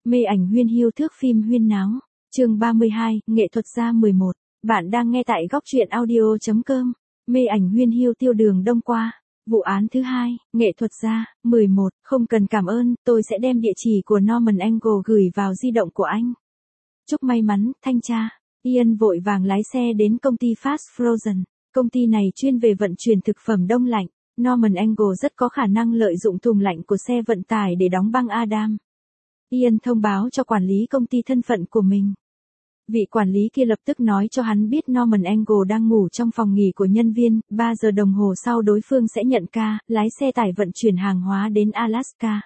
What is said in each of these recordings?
Mê ảnh huyên hiu thước phim huyên náo. Chương 32, nghệ thuật gia 11. Bạn đang nghe tại góc truyện audio.com. Mê ảnh huyên hiu tiêu đường đông qua. Vụ án thứ 2, nghệ thuật gia 11. Không cần cảm ơn, tôi sẽ đem địa chỉ của Norman Angle gửi vào di động của anh. Chúc may mắn, thanh tra. Ian vội vàng lái xe đến công ty Fast Frozen. Công ty này chuyên về vận chuyển thực phẩm đông lạnh. Norman Angle rất có khả năng lợi dụng thùng lạnh của xe vận tải để đóng băng Adam. Ian thông báo cho quản lý công ty thân phận của mình. Vị quản lý kia lập tức nói cho hắn biết Norman Angle đang ngủ trong phòng nghỉ của nhân viên, 3 giờ đồng hồ sau đối phương sẽ nhận ca, lái xe tải vận chuyển hàng hóa đến Alaska.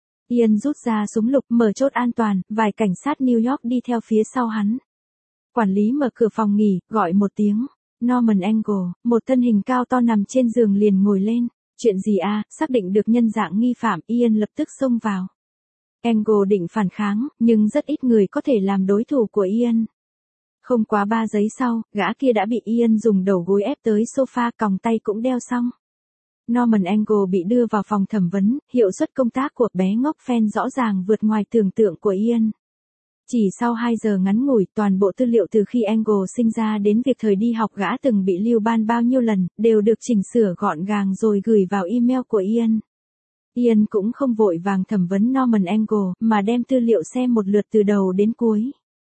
Ian rút ra súng lục, mở chốt an toàn, vài cảnh sát New York đi theo phía sau hắn. Quản lý mở cửa phòng nghỉ, gọi một tiếng. Norman Angle, một thân hình cao to nằm trên giường liền ngồi lên. Chuyện gì à, xác định được nhân dạng nghi phạm, Ian lập tức xông vào. Angle định phản kháng, nhưng rất ít người có thể làm đối thủ của Ian. Không quá 3 giây sau, gã kia đã bị Ian dùng đầu gối ép tới sofa, còng tay cũng đeo xong. Norman Angle bị đưa vào phòng thẩm vấn, hiệu suất công tác của bé ngốc Fan rõ ràng vượt ngoài tưởng tượng của Ian. Chỉ sau 2 giờ ngắn ngủi, toàn bộ tư liệu từ khi Angle sinh ra đến việc thời đi học gã từng bị lưu ban bao nhiêu lần, đều được chỉnh sửa gọn gàng rồi gửi vào email của Ian. Ian cũng không vội vàng thẩm vấn Norman Angle, mà đem tư liệu xem một lượt từ đầu đến cuối.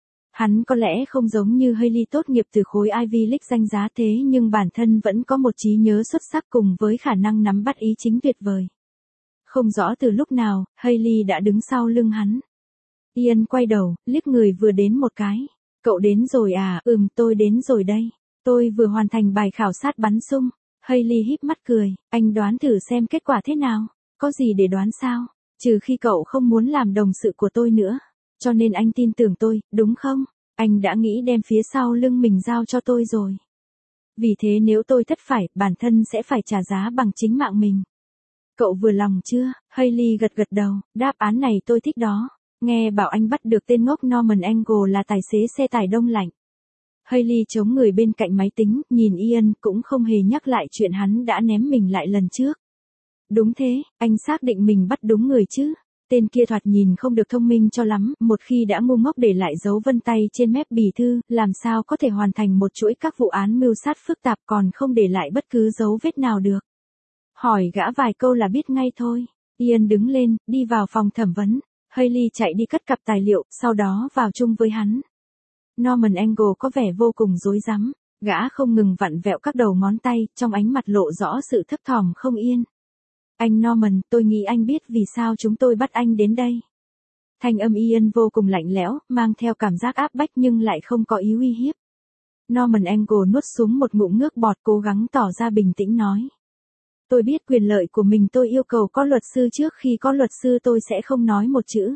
Hắn có lẽ không giống như Hailey tốt nghiệp từ khối Ivy League danh giá thế, nhưng bản thân vẫn có một trí nhớ xuất sắc cùng với khả năng nắm bắt ý chính tuyệt vời. Không rõ từ lúc nào, Hailey đã đứng sau lưng hắn. Ian quay đầu, liếc người vừa đến một cái. Cậu đến rồi à? Tôi đến rồi đây. Tôi vừa hoàn thành bài khảo sát bắn sung. Hailey híp mắt cười, anh đoán thử xem kết quả thế nào. Có gì để đoán sao? Trừ khi cậu không muốn làm đồng sự của tôi nữa. Cho nên anh tin tưởng tôi, đúng không? Anh đã nghĩ đem phía sau lưng mình giao cho tôi rồi. Vì thế nếu tôi thất phải, bản thân sẽ phải trả giá bằng chính mạng mình. Cậu vừa lòng chưa? Hailey gật gật đầu, đáp án này tôi thích đó. Nghe bảo anh bắt được tên ngốc Norman Angle là tài xế xe tải đông lạnh. Hailey chống người bên cạnh máy tính, nhìn Ian cũng không hề nhắc lại chuyện hắn đã ném mình lại lần trước. Đúng thế, anh xác định mình bắt đúng người chứ. Tên kia thoạt nhìn không được thông minh cho lắm, một khi đã ngu ngốc để lại dấu vân tay trên mép bì thư, làm sao có thể hoàn thành một chuỗi các vụ án mưu sát phức tạp còn không để lại bất cứ dấu vết nào được. Hỏi gã vài câu là biết ngay thôi. Ian đứng lên, đi vào phòng thẩm vấn. Hailey chạy đi cất cặp tài liệu, sau đó vào chung với hắn. Norman Angle có vẻ vô cùng rối rắm, gã không ngừng vặn vẹo các đầu ngón tay, trong ánh mặt lộ rõ sự thấp thỏm không yên. Anh Norman, tôi nghĩ anh biết vì sao chúng tôi bắt anh đến đây. Thanh âm Ian vô cùng lạnh lẽo, mang theo cảm giác áp bách nhưng lại không có ý uy hiếp. Norman Angle nuốt xuống một ngụm nước bọt, cố gắng tỏ ra bình tĩnh nói. Tôi biết quyền lợi của mình, tôi yêu cầu có luật sư, trước khi có luật sư tôi sẽ không nói một chữ.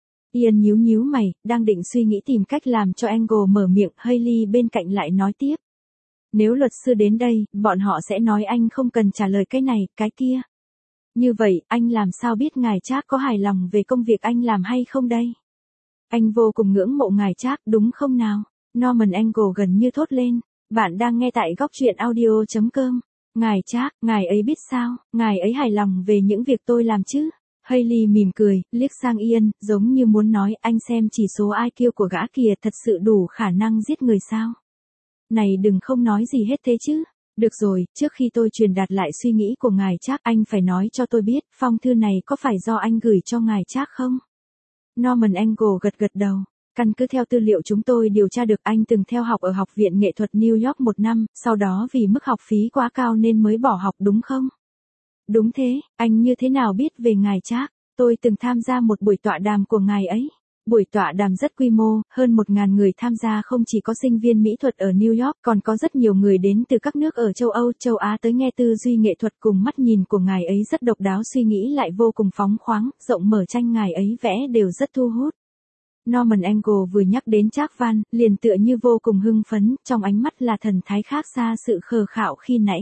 Ian nhíu nhíu mày, đang định suy nghĩ tìm cách làm cho Angle mở miệng, Hailey bên cạnh lại nói tiếp. Nếu luật sư đến đây, bọn họ sẽ nói anh không cần trả lời cái này, cái kia. Như vậy, anh làm sao biết ngài Trác có hài lòng về công việc anh làm hay không đây? Anh vô cùng ngưỡng mộ ngài Trác, đúng không nào? Norman Angle gần như thốt lên. Bạn đang nghe tại góc truyện audio.com. Ngài Trác, ngài ấy biết sao, ngài ấy hài lòng về những việc tôi làm chứ? Hailey mỉm cười, liếc sang Ian, giống như muốn nói, anh xem chỉ số IQ của gã kìa thật sự đủ khả năng giết người sao? Này đừng không nói gì hết thế chứ. Được rồi, trước khi tôi truyền đạt lại suy nghĩ của ngài Trác, anh phải nói cho tôi biết, phong thư này có phải do anh gửi cho ngài Trác không? Norman Angle gật gật đầu. Căn cứ theo tư liệu chúng tôi điều tra được, anh từng theo học ở Học viện Nghệ thuật New York 1 năm, sau đó vì mức học phí quá cao nên mới bỏ học đúng không? Đúng thế, anh như thế nào biết về ngài Trác? Tôi từng tham gia một buổi tọa đàm của ngài ấy. Buổi tọa đàm rất quy mô, hơn 1.000 người tham gia, không chỉ có sinh viên mỹ thuật ở New York, còn có rất nhiều người đến từ các nước ở châu Âu, châu Á tới nghe tư duy nghệ thuật cùng mắt nhìn của ngài ấy rất độc đáo, suy nghĩ lại vô cùng phóng khoáng, rộng mở, tranh ngài ấy vẽ đều rất thu hút. Norman Angle vừa nhắc đến Trác Văn, liền tựa như vô cùng hưng phấn, trong ánh mắt là thần thái khác xa sự khờ khạo khi nãy.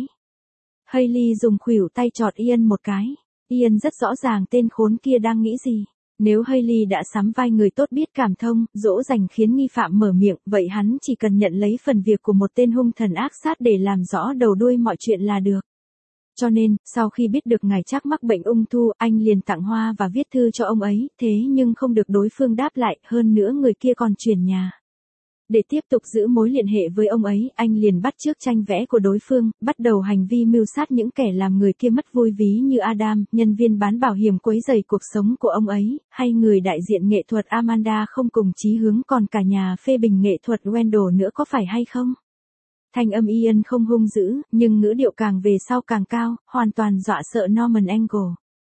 Hailey dùng khuỷu tay chọt Ian một cái. Ian rất rõ ràng tên khốn kia đang nghĩ gì. Nếu Hailey đã sắm vai người tốt biết cảm thông, dỗ dành khiến nghi phạm mở miệng, vậy hắn chỉ cần nhận lấy phần việc của một tên hung thần ác sát để làm rõ đầu đuôi mọi chuyện là được. Cho nên, sau khi biết được ngài Trác mắc bệnh ung thư, anh liền tặng hoa và viết thư cho ông ấy, thế nhưng không được đối phương đáp lại, hơn nữa người kia còn chuyển nhà. Để tiếp tục giữ mối liên hệ với ông ấy, anh liền bắt chước tranh vẽ của đối phương, bắt đầu hành vi mưu sát những kẻ làm người kia mất vui ví như Adam, nhân viên bán bảo hiểm quấy rầy cuộc sống của ông ấy, hay người đại diện nghệ thuật Amanda không cùng chí hướng, còn cả nhà phê bình nghệ thuật Wendell nữa, có phải hay không? Thanh âm Ian không hung dữ, nhưng ngữ điệu càng về sau càng cao, hoàn toàn dọa sợ Norman Angle.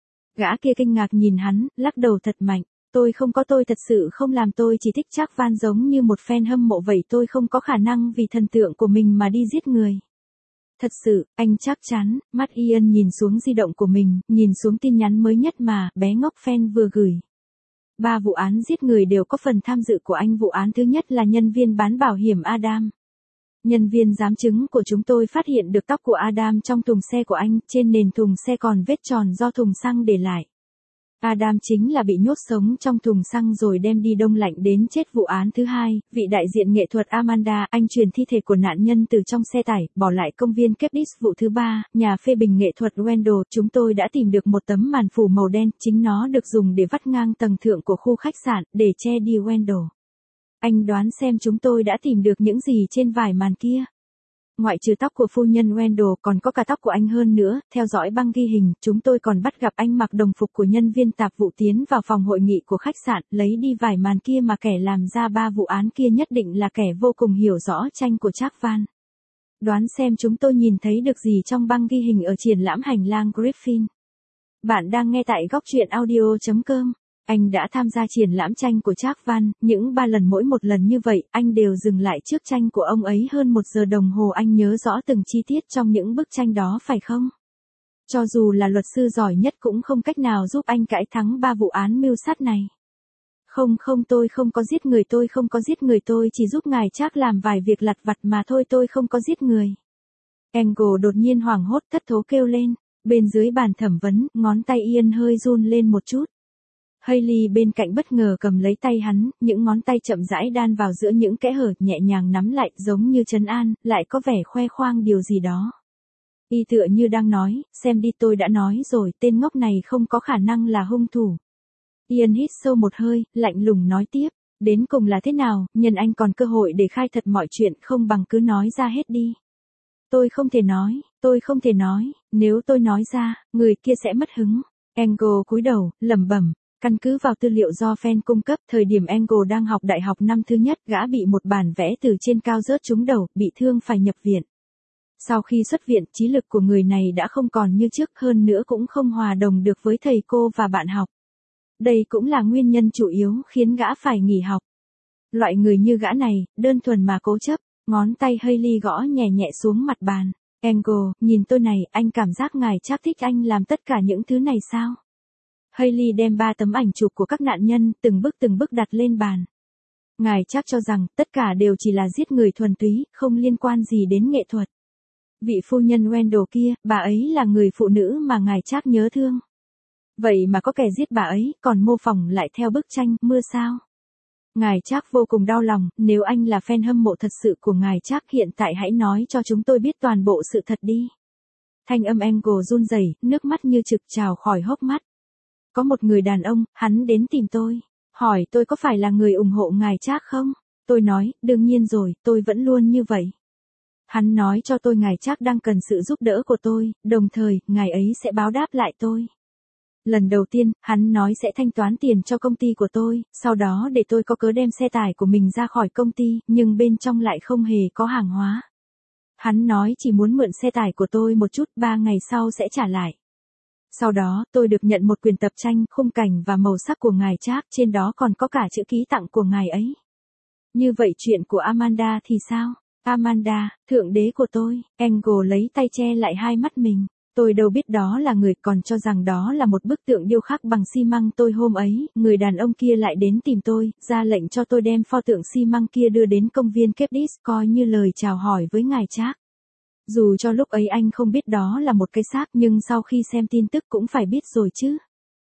Gã kia kinh ngạc nhìn hắn, lắc đầu thật mạnh. Tôi thật sự không làm, tôi chỉ thích Trác Van giống như một fan hâm mộ vậy, tôi không có khả năng vì thần tượng của mình mà đi giết người. Thật sự, anh chắc chắn, mắt Ian nhìn xuống di động của mình, nhìn xuống tin nhắn mới nhất mà bé ngốc fan vừa gửi. 3 vụ án giết người đều có phần tham dự của anh. Vụ án thứ nhất là nhân viên bán bảo hiểm Adam. Nhân viên giám chứng của chúng tôi phát hiện được tóc của Adam trong thùng xe của anh, trên nền thùng xe còn vết tròn do thùng xăng để lại. Adam chính là bị nhốt sống trong thùng xăng rồi đem đi đông lạnh đến chết. Vụ án thứ hai, vị đại diện nghệ thuật Amanda, anh chuyển thi thể của nạn nhân từ trong xe tải, bỏ lại công viên Kepis. Vụ thứ ba, nhà phê bình nghệ thuật Wendell, chúng tôi đã tìm được một tấm màn phủ màu đen, chính nó được dùng để vắt ngang tầng thượng của khu khách sạn, để che đi Wendell. Anh đoán xem chúng tôi đã tìm được những gì trên vải màn kia? Ngoại trừ tóc của phu nhân Wendell còn có cả tóc của anh. Hơn nữa, theo dõi băng ghi hình, chúng tôi còn bắt gặp anh mặc đồng phục của nhân viên tạp vụ tiến vào phòng hội nghị của khách sạn, lấy đi vải màn kia, mà kẻ làm ra 3 vụ án kia nhất định là kẻ vô cùng hiểu rõ tranh của Trác Van. Đoán xem chúng tôi nhìn thấy được gì trong băng ghi hình ở triển lãm hành lang Griffin. Bạn đang nghe tại góc truyện audio.com. Anh đã tham gia triển lãm tranh của Trác Van, những 3 lần, mỗi một lần như vậy, anh đều dừng lại trước tranh của ông ấy hơn 1 giờ đồng hồ. Anh nhớ rõ từng chi tiết trong những bức tranh đó phải không? Cho dù là luật sư giỏi nhất cũng không cách nào giúp anh cãi thắng 3 vụ án mưu sát này. Không, tôi không có giết người, tôi không có giết người, tôi chỉ giúp ngài Trác làm vài việc lặt vặt mà thôi, tôi không có giết người. Angle đột nhiên hoảng hốt thất thố kêu lên. Bên dưới bàn thẩm vấn, ngón tay Ian hơi run lên một chút. Hailey bên cạnh bất ngờ cầm lấy tay hắn, những ngón tay chậm rãi đan vào giữa những kẽ hở, nhẹ nhàng nắm lại, giống như trấn an, lại có vẻ khoe khoang điều gì đó. Y tựa như đang nói, xem đi, tôi đã nói rồi, tên ngốc này không có khả năng là hung thủ. Ian hít sâu một hơi, lạnh lùng nói tiếp, đến cùng là thế nào, nhân anh còn cơ hội để khai thật mọi chuyện, không bằng cứ nói ra hết đi. Tôi không thể nói, nếu tôi nói ra, người kia sẽ mất hứng. Angle cúi đầu, lẩm bẩm. Căn cứ vào tư liệu do fan cung cấp, thời điểm Angle đang học đại học năm thứ nhất, gã bị một bản vẽ từ trên cao rớt trúng đầu, bị thương phải nhập viện. Sau khi xuất viện, trí lực của người này đã không còn như trước, hơn nữa cũng không hòa đồng được với thầy cô và bạn học. Đây cũng là nguyên nhân chủ yếu khiến gã phải nghỉ học. Loại người như gã này, đơn thuần mà cố chấp. Ngón tay Hailey gõ nhẹ nhẹ xuống mặt bàn. Angle, nhìn tôi này, anh cảm giác ngài Trác thích anh làm tất cả những thứ này sao? Hailey đem 3 tấm ảnh chụp của các nạn nhân, từng bức đặt lên bàn. Ngài Trác cho rằng, tất cả đều chỉ là giết người thuần túy, không liên quan gì đến nghệ thuật. Vị phu nhân Wendell kia, bà ấy là người phụ nữ mà ngài Trác nhớ thương. Vậy mà có kẻ giết bà ấy, còn mô phỏng lại theo bức tranh, mưa sao? Ngài Trác vô cùng đau lòng, nếu anh là fan hâm mộ thật sự của ngài Trác, hiện tại hãy nói cho chúng tôi biết toàn bộ sự thật đi. Thanh âm Angle run rẩy, nước mắt như trực trào khỏi hốc mắt. Có một người đàn ông, hắn đến tìm tôi, hỏi tôi có phải là người ủng hộ ngài Trác không? Tôi nói, đương nhiên rồi, tôi vẫn luôn như vậy. Hắn nói cho tôi ngài Trác đang cần sự giúp đỡ của tôi, đồng thời, ngài ấy sẽ báo đáp lại tôi. Lần đầu tiên, hắn nói sẽ thanh toán tiền cho công ty của tôi, sau đó để tôi có cớ đem xe tải của mình ra khỏi công ty, nhưng bên trong lại không hề có hàng hóa. Hắn nói chỉ muốn mượn xe tải của tôi một chút, 3 ngày sau sẽ trả lại. Sau đó, tôi được nhận một quyển tập tranh, khung cảnh và màu sắc của ngài Trác, trên đó còn có cả chữ ký tặng của ngài ấy. Như vậy chuyện của Amanda thì sao? Amanda, thượng đế của tôi. Angle lấy tay che lại hai mắt mình. Tôi đâu biết đó là người, còn cho rằng đó là một bức tượng điêu khắc bằng xi măng. Tôi hôm ấy, người đàn ông kia lại đến tìm tôi, ra lệnh cho tôi đem pho tượng xi măng kia đưa đến công viên Kepis, coi như lời chào hỏi với ngài Trác. Dù cho lúc ấy anh không biết đó là một cái xác, nhưng sau khi xem tin tức cũng phải biết rồi chứ.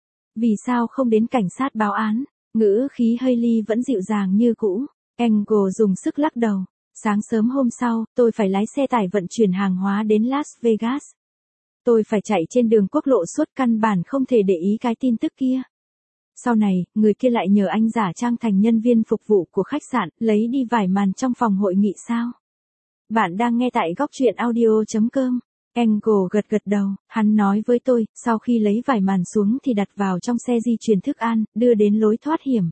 Vì sao không đến cảnh sát báo án? Ngữ khí Hailey vẫn dịu dàng như cũ. Angle dùng sức lắc đầu. Sáng sớm hôm sau, tôi phải lái xe tải vận chuyển hàng hóa đến Las Vegas. Tôi phải chạy trên đường quốc lộ suốt, căn bản không thể để ý cái tin tức kia. Sau này, người kia lại nhờ anh giả trang thành nhân viên phục vụ của khách sạn, lấy đi vải màn trong phòng hội nghị sao? Bạn đang nghe tại góc truyện audio.com. Angle gật gật đầu, hắn nói với tôi, sau khi lấy vải màn xuống thì đặt vào trong xe di chuyển thức ăn, đưa đến lối thoát hiểm.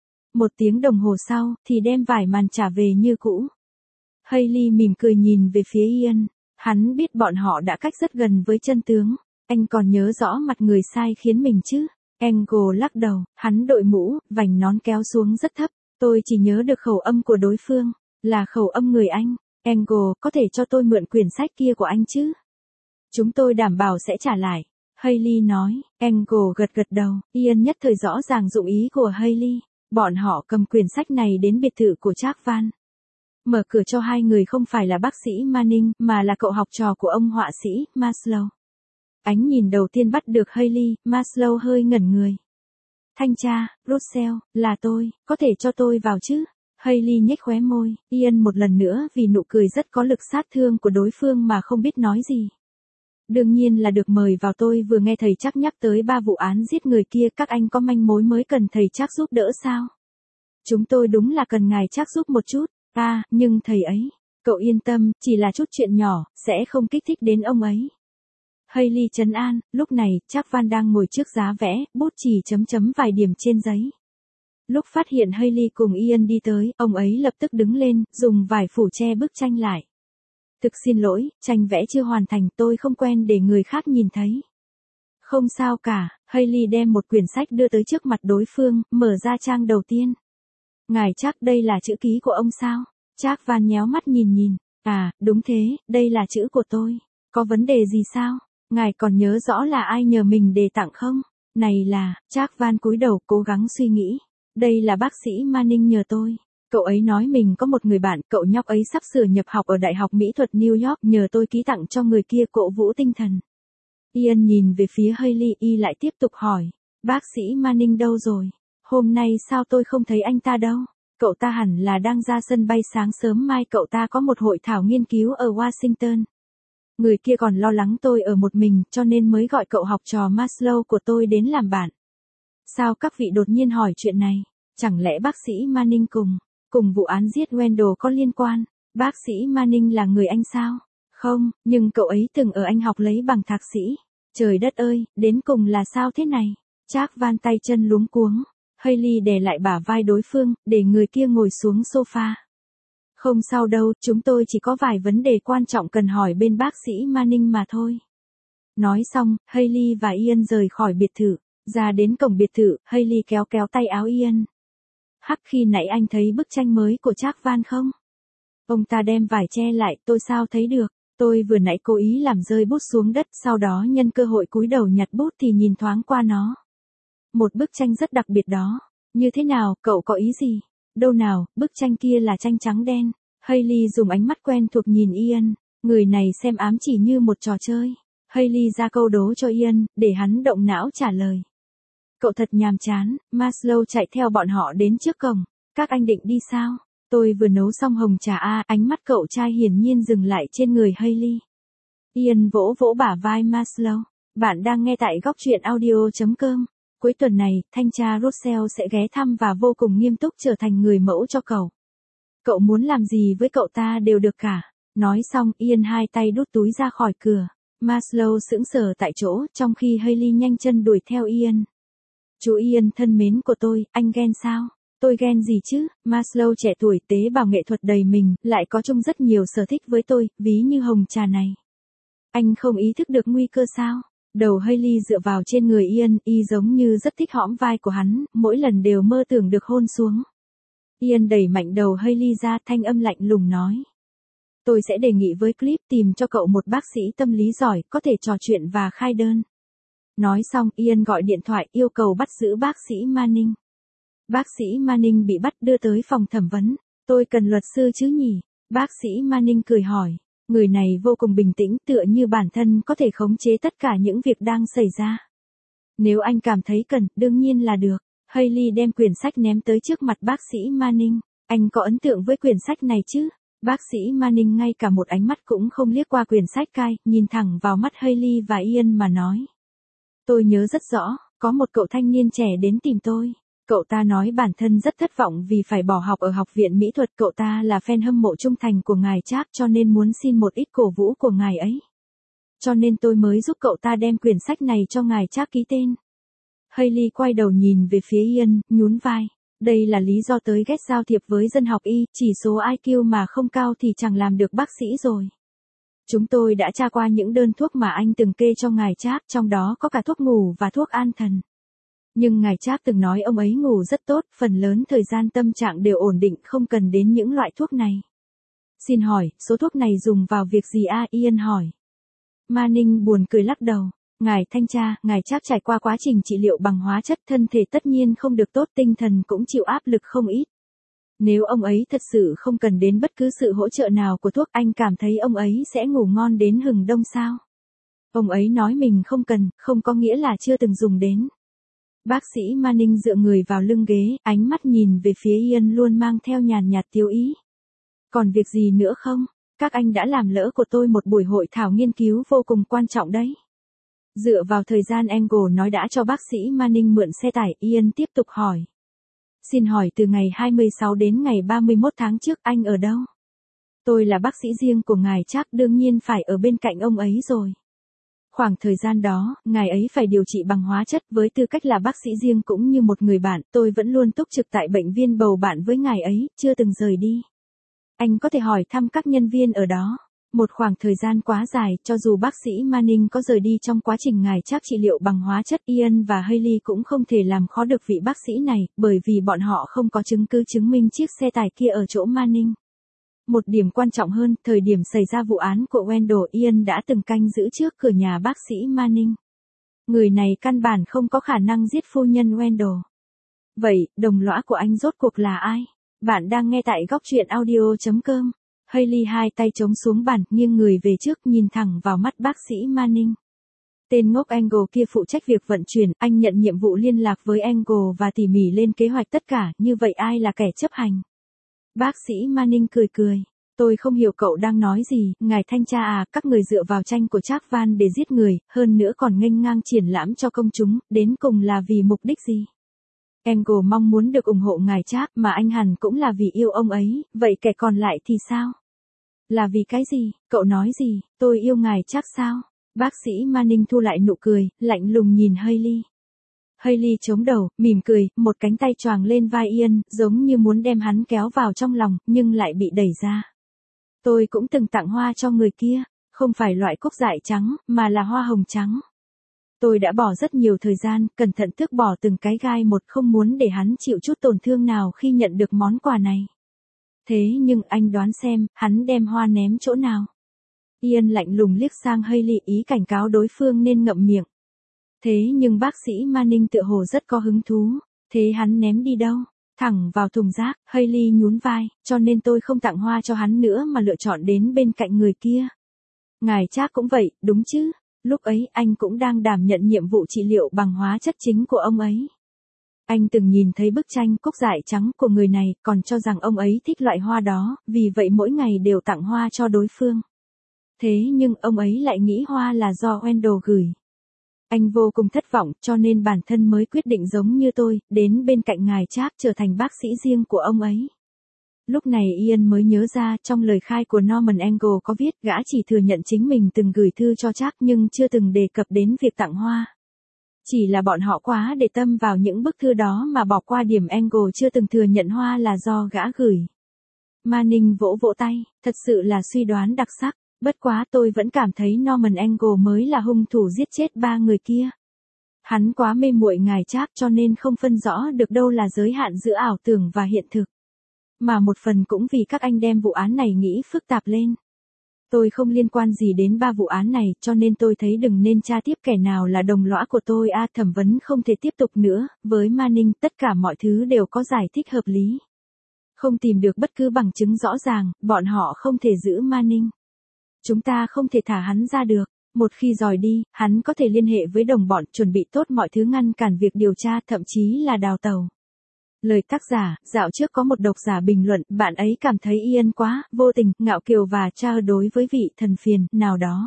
1 tiếng đồng hồ sau, thì đem vải màn trả về như cũ. Hailey mỉm cười nhìn về phía Ian. Hắn biết bọn họ đã cách rất gần với chân tướng. Anh còn nhớ rõ mặt người sai khiến mình chứ? Angle lắc đầu, hắn đội mũ, vành nón kéo xuống rất thấp. Tôi chỉ nhớ được khẩu âm của đối phương, là khẩu âm người Anh. Angle, có thể cho tôi mượn quyển sách kia của anh chứ? Chúng tôi đảm bảo sẽ trả lại. Hailey nói. Angle gật gật đầu. Ian nhất thời rõ ràng dụng ý của Hailey. Bọn họ cầm quyển sách này đến biệt thự của Trác Văn. Mở cửa cho hai người không phải là bác sĩ Manning, mà là cậu học trò của ông họa sĩ, Maslow. Ánh nhìn đầu tiên bắt được Hailey, Maslow hơi ngẩn người. Thanh tra, Russell, là tôi, có thể cho tôi vào chứ? Hailey nhếch khóe môi, Ian một lần nữa vì nụ cười rất có lực sát thương của đối phương mà không biết nói gì. Đương nhiên là được mời vào, tôi vừa nghe thầy Trác nhắc tới 3 vụ án giết người kia, các anh có manh mối mới cần thầy Trác giúp đỡ sao? Chúng tôi đúng là cần ngài Trác giúp một chút. Nhưng thầy ấy, cậu yên tâm, chỉ là chút chuyện nhỏ, sẽ không kích thích đến ông ấy. Hailey trấn an, lúc này, Trác Văn đang ngồi trước giá vẽ, bút chì chấm chấm vài điểm trên giấy. Lúc phát hiện Hailey cùng Ian đi tới, ông ấy lập tức đứng lên, dùng vải phủ che bức tranh lại. Thực xin lỗi, tranh vẽ chưa hoàn thành, tôi không quen để người khác nhìn thấy. Không sao cả, Hailey đem một quyển sách đưa tới trước mặt đối phương, mở ra trang đầu tiên. Ngài Trác, đây là chữ ký của ông sao? Trác Văn nhéo mắt nhìn. Đúng thế, đây là chữ của tôi. Có vấn đề gì sao? Ngài còn nhớ rõ là ai nhờ mình đề tặng không? Này là, Trác Văn cúi đầu cố gắng suy nghĩ. Đây là bác sĩ Manning nhờ tôi. Cậu ấy nói mình có một người bạn, cậu nhóc ấy sắp sửa nhập học ở Đại học Mỹ thuật New York, nhờ tôi ký tặng cho người kia cổ vũ tinh thần. Ian nhìn về phía Hailey, y lại tiếp tục hỏi. Bác sĩ Manning đâu rồi? Hôm nay sao tôi không thấy anh ta đâu? Cậu ta hẳn là đang ra sân bay, sáng sớm mai cậu ta có một hội thảo nghiên cứu ở Washington. Người kia còn lo lắng tôi ở một mình, cho nên mới gọi cậu học trò Maslow của tôi đến làm bạn. Sao các vị đột nhiên hỏi chuyện này? Chẳng lẽ bác sĩ Manning cùng vụ án giết Wendell có liên quan? Bác sĩ Manning là người Anh sao? Không, nhưng cậu ấy từng ở Anh học lấy bằng thạc sĩ. Trời đất ơi, đến cùng là sao thế này? Trác Văn tay chân luống cuống. Hailey đè lại bả vai đối phương, để người kia ngồi xuống sofa. Không sao đâu, chúng tôi chỉ có vài vấn đề quan trọng cần hỏi bên bác sĩ Manning mà thôi. Nói xong, Hailey và Ian rời khỏi biệt thự. Ra đến cổng biệt thự, Hailey kéo tay áo Ian. Khi nãy anh thấy bức tranh mới của Trác Văn không? Ông ta đem vải che lại, tôi sao thấy được? Tôi vừa nãy cố ý làm rơi bút xuống đất, sau đó nhân cơ hội cúi đầu nhặt bút thì nhìn thoáng qua nó. Một bức tranh rất đặc biệt đó. Như thế nào, cậu có ý gì? Đâu nào, bức tranh kia là tranh trắng đen. Hailey dùng ánh mắt quen thuộc nhìn Ian. Người này xem ám chỉ như một trò chơi. Hailey ra câu đố cho Ian, để hắn động não trả lời. Cậu thật nhàm chán. Maslow chạy theo bọn họ đến trước cổng. Các anh định đi sao? Tôi vừa nấu xong hồng trà ánh mắt cậu trai hiển nhiên dừng lại trên người Hailey. Ian vỗ vỗ bả vai Maslow. Bạn đang nghe tại góc truyện audio.com. Cuối tuần này, thanh tra Russell sẽ ghé thăm và vô cùng nghiêm túc trở thành người mẫu cho cậu. Cậu muốn làm gì với cậu ta đều được cả. Nói xong, Ian hai tay đút túi ra khỏi cửa. Maslow sững sờ tại chỗ, trong khi Hailey nhanh chân đuổi theo Ian. Chú Ian thân mến của tôi, anh ghen sao? Tôi ghen gì chứ? Maslow trẻ tuổi, tế bào nghệ thuật đầy mình, lại có chung rất nhiều sở thích với tôi, ví như hồng trà này. Anh không ý thức được nguy cơ sao? Đầu Hailey dựa vào trên người Ian, y giống như rất thích hõm vai của hắn, mỗi lần đều mơ tưởng được hôn xuống. Ian đẩy mạnh đầu Hailey ra, thanh âm lạnh lùng nói. Tôi sẽ đề nghị với Cliff tìm cho cậu một bác sĩ tâm lý giỏi, có thể trò chuyện và khai đơn. Nói xong, Ian gọi điện thoại yêu cầu bắt giữ bác sĩ Manning. Bác sĩ Manning bị bắt đưa tới phòng thẩm vấn. Tôi cần luật sư chứ nhỉ? Bác sĩ Manning cười hỏi. Người này vô cùng bình tĩnh, tựa như bản thân có thể khống chế tất cả những việc đang xảy ra. Nếu anh cảm thấy cần, đương nhiên là được. Hailey đem quyển sách ném tới trước mặt bác sĩ Manning. Anh có ấn tượng với quyển sách này chứ? Bác sĩ Manning ngay cả một ánh mắt cũng không liếc qua quyển sách cai, nhìn thẳng vào mắt Hailey và Ian mà nói. Tôi nhớ rất rõ, có một cậu thanh niên trẻ đến tìm tôi. Cậu ta nói bản thân rất thất vọng vì phải bỏ học ở học viện mỹ thuật. Cậu ta là fan hâm mộ trung thành của ngài Trác cho nên muốn xin một ít cổ vũ của ngài ấy. Cho nên tôi mới giúp cậu ta đem quyển sách này cho ngài Trác ký tên. Hailey quay đầu nhìn về phía Ian, nhún vai. Đây là lý do tới ghét giao thiệp với dân học y, chỉ số IQ mà không cao thì chẳng làm được bác sĩ rồi. Chúng tôi đã tra qua những đơn thuốc mà anh từng kê cho ngài Trác, trong đó có cả thuốc ngủ và thuốc an thần. Nhưng ngài Trác từng nói ông ấy ngủ rất tốt, phần lớn thời gian tâm trạng đều ổn định, không cần đến những loại thuốc này. Xin hỏi, số thuốc này dùng vào việc gì a? Ian hỏi. Manning buồn cười lắc đầu. Ngài thanh tra, ngài Trác trải qua quá trình trị liệu bằng hóa chất, thân thể tất nhiên không được tốt, tinh thần cũng chịu áp lực không ít. Nếu ông ấy thật sự không cần đến bất cứ sự hỗ trợ nào của thuốc, anh cảm thấy ông ấy sẽ ngủ ngon đến hừng đông sao? Ông ấy nói mình không cần, không có nghĩa là chưa từng dùng đến. Bác sĩ Manning dựa người vào lưng ghế, ánh mắt nhìn về phía Ian luôn mang theo nhàn nhạt tiêu ý. Còn việc gì nữa không? Các anh đã làm lỡ của tôi một buổi hội thảo nghiên cứu vô cùng quan trọng đấy. Dựa vào thời gian Angle nói đã cho bác sĩ Manning mượn xe tải, Ian tiếp tục hỏi. Xin hỏi từ ngày 26 đến ngày 31 tháng trước anh ở đâu? Tôi là bác sĩ riêng của ngài Trác, đương nhiên phải ở bên cạnh ông ấy rồi. Khoảng thời gian đó, ngài ấy phải điều trị bằng hóa chất, với tư cách là bác sĩ riêng cũng như một người bạn, tôi vẫn luôn túc trực tại bệnh viên bầu bạn với ngài ấy, chưa từng rời đi. Anh có thể hỏi thăm các nhân viên ở đó. Một khoảng thời gian quá dài, cho dù bác sĩ Manning có rời đi trong quá trình ngài Trác trị liệu bằng hóa chất, Ian và Hailey cũng không thể làm khó được vị bác sĩ này, bởi vì bọn họ không có chứng cứ chứng minh chiếc xe tải kia ở chỗ Manning. Một điểm quan trọng hơn, thời điểm xảy ra vụ án của Wendell, Ian đã từng canh giữ trước cửa nhà bác sĩ Manning. Người này căn bản không có khả năng giết phu nhân Wendell. Vậy, đồng lõa của anh rốt cuộc là ai? Bạn đang nghe tại góc truyện audio.com. Hailey hai tay chống xuống bàn, nghiêng người về trước, nhìn thẳng vào mắt bác sĩ Manning. Tên ngốc Angle kia phụ trách việc vận chuyển, anh nhận nhiệm vụ liên lạc với Angle và tỉ mỉ lên kế hoạch tất cả, như vậy ai là kẻ chấp hành? Bác sĩ Manning cười cười. Tôi không hiểu cậu đang nói gì, ngài thanh tra à, các người dựa vào tranh của Trác Van để giết người, hơn nữa còn nghênh ngang triển lãm cho công chúng, đến cùng là vì mục đích gì? Angle mong muốn được ủng hộ ngài Trác, mà anh hẳn cũng là vì yêu ông ấy, vậy kẻ còn lại thì sao? Là vì cái gì? Cậu nói gì? Tôi yêu ngài Trác sao? Bác sĩ Manning thu lại nụ cười, lạnh lùng nhìn Hailey. Hailey chống đầu, mỉm cười, một cánh tay choàng lên vai Ian, giống như muốn đem hắn kéo vào trong lòng, nhưng lại bị đẩy ra. Tôi cũng từng tặng hoa cho người kia, không phải loại cúc dại trắng, mà là hoa hồng trắng. Tôi đã bỏ rất nhiều thời gian, cẩn thận tước bỏ từng cái gai một, không muốn để hắn chịu chút tổn thương nào khi nhận được món quà này. Thế nhưng anh đoán xem, hắn đem hoa ném chỗ nào? Ian lạnh lùng liếc sang Hailey, ý cảnh cáo đối phương nên ngậm miệng. Thế nhưng bác sĩ Manning tựa hồ rất có hứng thú. Thế hắn ném đi đâu? Thẳng vào thùng rác. Hailey nhún vai, cho nên tôi không tặng hoa cho hắn nữa mà lựa chọn đến bên cạnh người kia. Ngài Trác cũng vậy, đúng chứ? Lúc ấy anh cũng đang đảm nhận nhiệm vụ trị liệu bằng hóa chất chính của ông ấy. Anh từng nhìn thấy bức tranh cúc dại trắng của người này, còn cho rằng ông ấy thích loại hoa đó, vì vậy mỗi ngày đều tặng hoa cho đối phương. Thế nhưng ông ấy lại nghĩ hoa là do Wendell gửi. Anh vô cùng thất vọng, cho nên bản thân mới quyết định giống như tôi, đến bên cạnh ngài Trác trở thành bác sĩ riêng của ông ấy. Lúc này Ian mới nhớ ra, trong lời khai của Norman Angle có viết gã chỉ thừa nhận chính mình từng gửi thư cho Trác nhưng chưa từng đề cập đến việc tặng hoa. Chỉ là bọn họ quá để tâm vào những bức thư đó mà bỏ qua điểm Angle chưa từng thừa nhận hoa là do gã gửi. Manning vỗ vỗ tay, thật sự là suy đoán đặc sắc, bất quá tôi vẫn cảm thấy Norman Angle mới là hung thủ giết chết ba người kia. Hắn quá mê muội ngài Trác cho nên không phân rõ được đâu là giới hạn giữa ảo tưởng và hiện thực. Mà một phần cũng vì các anh đem vụ án này nghĩ phức tạp lên. Tôi không liên quan gì đến ba vụ án này, cho nên tôi thấy đừng nên tra tiếp kẻ nào là đồng lõa của tôi. Thẩm vấn không thể tiếp tục nữa, với Manning tất cả mọi thứ đều có giải thích hợp lý. Không tìm được bất cứ bằng chứng rõ ràng, bọn họ không thể giữ Manning. Chúng ta không thể thả hắn ra được. Một khi rời đi, hắn có thể liên hệ với đồng bọn, chuẩn bị tốt mọi thứ ngăn cản việc điều tra, thậm chí là đào tẩu. Lời tác giả, dạo trước có một độc giả bình luận, bạn ấy cảm thấy Ian quá, vô tình, ngạo kiều và trao đối với vị thần phiền, nào đó.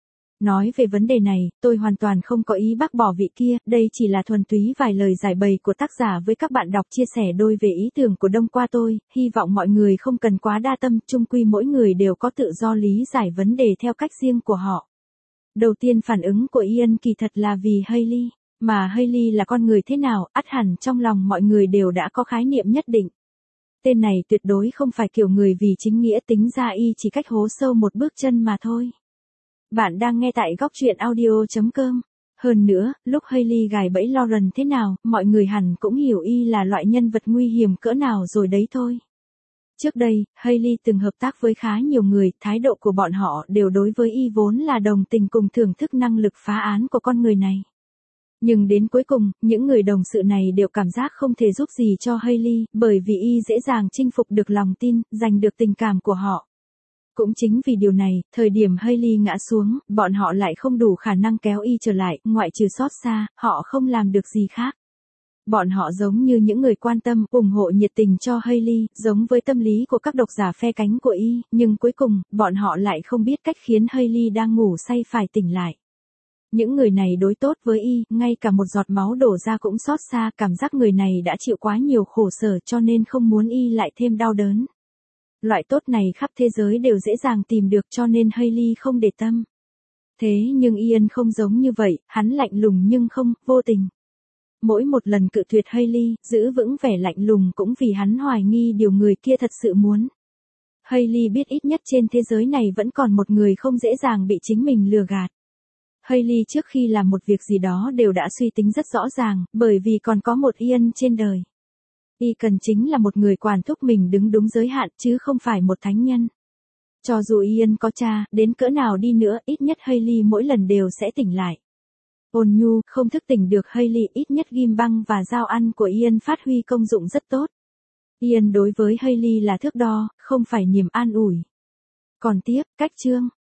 Nói về vấn đề này, tôi hoàn toàn không có ý bác bỏ vị kia, đây chỉ là thuần túy vài lời giải bày của tác giả với các bạn đọc chia sẻ đôi về ý tưởng của Đông qua tôi, hy vọng mọi người không cần quá đa tâm, chung quy mỗi người đều có tự do lý giải vấn đề theo cách riêng của họ. Đầu tiên phản ứng của Ian kỳ thật là vì Hailey, mà Hailey là con người thế nào, ắt hẳn trong lòng mọi người đều đã có khái niệm nhất định. Tên này tuyệt đối không phải kiểu người vì chính nghĩa tính ra y chỉ cách hố sâu một bước chân mà thôi. Bạn đang nghe tại góc truyện audio.com. Hơn nữa, lúc Hailey gài bẫy Lauren thế nào, mọi người hẳn cũng hiểu y là loại nhân vật nguy hiểm cỡ nào rồi đấy thôi. Trước đây, Hailey từng hợp tác với khá nhiều người, thái độ của bọn họ đều đối với y vốn là đồng tình cùng thưởng thức năng lực phá án của con người này. Nhưng đến cuối cùng, những người đồng sự này đều cảm giác không thể giúp gì cho Hailey, bởi vì y dễ dàng chinh phục được lòng tin, giành được tình cảm của họ. Cũng chính vì điều này, thời điểm Hailey ngã xuống, bọn họ lại không đủ khả năng kéo y trở lại, ngoại trừ xót xa, họ không làm được gì khác. Bọn họ giống như những người quan tâm, ủng hộ nhiệt tình cho Hailey, giống với tâm lý của các độc giả phe cánh của y, nhưng cuối cùng, bọn họ lại không biết cách khiến Hailey đang ngủ say phải tỉnh lại. Những người này đối tốt với y, ngay cả một giọt máu đổ ra cũng xót xa, cảm giác người này đã chịu quá nhiều khổ sở cho nên không muốn y lại thêm đau đớn. Loại tốt này khắp thế giới đều dễ dàng tìm được cho nên Hailey không để tâm. Thế nhưng Ian không giống như vậy, hắn lạnh lùng nhưng không, vô tình. Mỗi một lần cự tuyệt Hailey, giữ vững vẻ lạnh lùng cũng vì hắn hoài nghi điều người kia thật sự muốn. Hailey biết ít nhất trên thế giới này vẫn còn một người không dễ dàng bị chính mình lừa gạt. Hailey trước khi làm một việc gì đó đều đã suy tính rất rõ ràng, bởi vì còn có một Ian trên đời. Y cần chính là một người quản thúc mình đứng đúng giới hạn chứ không phải một thánh nhân. Cho dù Ian có cha, đến cỡ nào đi nữa, ít nhất Hailey mỗi lần đều sẽ tỉnh lại. Ôn nhu, không thức tỉnh được Hailey, ít nhất ghim băng và dao ăn của Ian phát huy công dụng rất tốt. Ian đối với Hailey là thước đo, không phải niềm an ủi. Còn tiếp, cách chương,